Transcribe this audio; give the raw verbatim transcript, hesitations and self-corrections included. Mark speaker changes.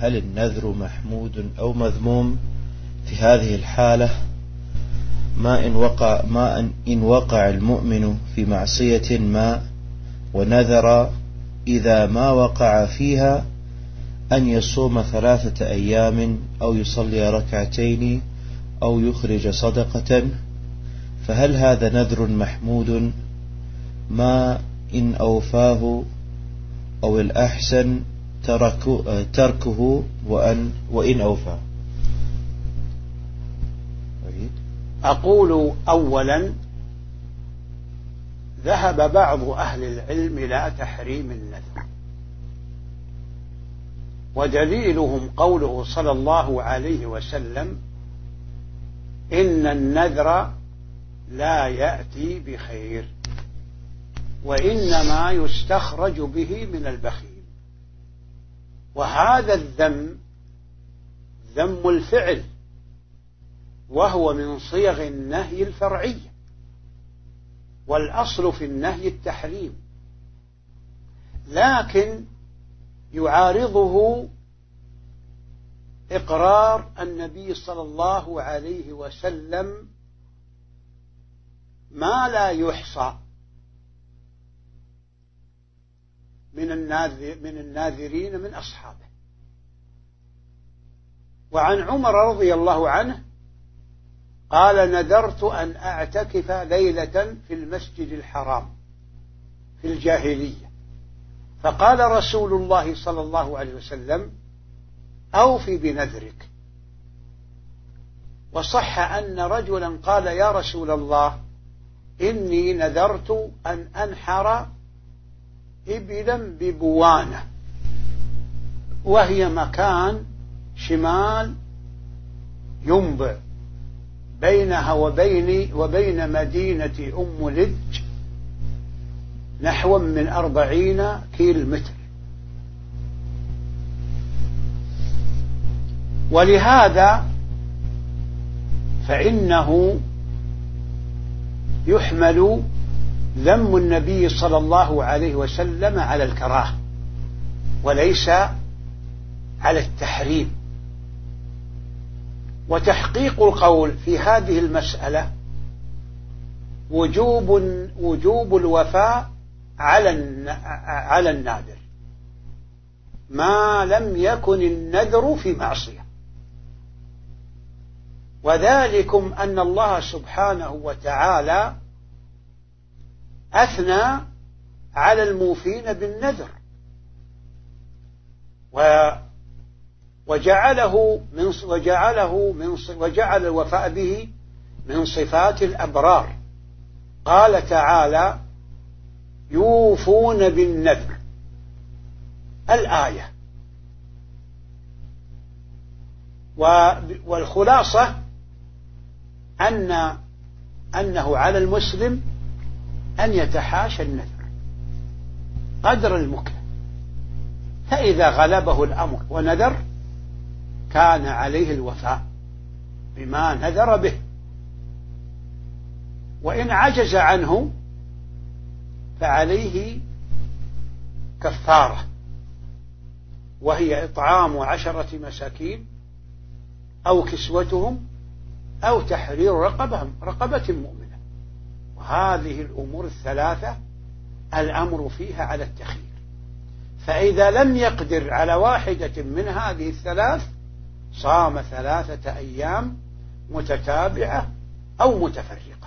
Speaker 1: هل النذر محمود أو مذموم في هذه الحالة؟ ما إن وقع, ما إن وقع المؤمن في معصية ما ونذر إذا ما وقع فيها أن يصوم ثلاثة أيام أو يصلي ركعتين أو يخرج صدقة، فهل هذا نذر محمود ما إن أوفاه أو الأحسن تركه وأن وإن أوفاه؟
Speaker 2: أقول أولا ذهب بعض أهل العلم إلى تحريم النذر، ودليلهم قوله صلى الله عليه وسلم إن النذر لا يأتي بخير وإنما يستخرج به من البخيل. وهذا الذم ذم الفعل، وهو من صيغ النهي الفرعية، والأصل في النهي التحريم، لكن يعارضه إقرار النبي صلى الله عليه وسلم ما لا يحصى من من الناذرين من أصحابه. وعن عمر رضي الله عنه قال نذرت أن أعتكف ليلة في المسجد الحرام في الجاهلية، فقال رسول الله صلى الله عليه وسلم أوفي بنذرك. وصح أن رجلا قال يا رسول الله إني نذرت أن أنحر إبلا ببوانة، وهي مكان شمال ينبع بينها وبين وبين مدينة أم لج نحو من أربعين كيلومتر. ولهذا فإنه يحمل ذم النبي صلى الله عليه وسلم على الكراهة وليس على التحريم. وتحقيق القول في هذه المسألة وجوب وجوب الوفاء على على النادر ما لم يكن النذر في معصية، وذلكم أن الله سبحانه وتعالى أثنى على الموفين بالنذر وجعله من وجعله من وجعل الوفاء به من صفات الأبرار. قال تعالى يوفون بالنذر الآية. والخلاصة أن أنه على المسلم أن يتحاشى النذر قدر المكن، فإذا غلبه الأمر ونذر كان عليه الوفاء بما نذر به، وإن عجز عنه فعليه كفارة، وهي إطعام عشرة مساكين أو كسوتهم أو تحرير رقبة رقبة مؤمنة. وهذه الأمور الثلاثة الأمر فيها على التخيير، فإذا لم يقدر على واحدة من هذه الثلاث صام ثلاثة أيام متتابعة أو متفرقة.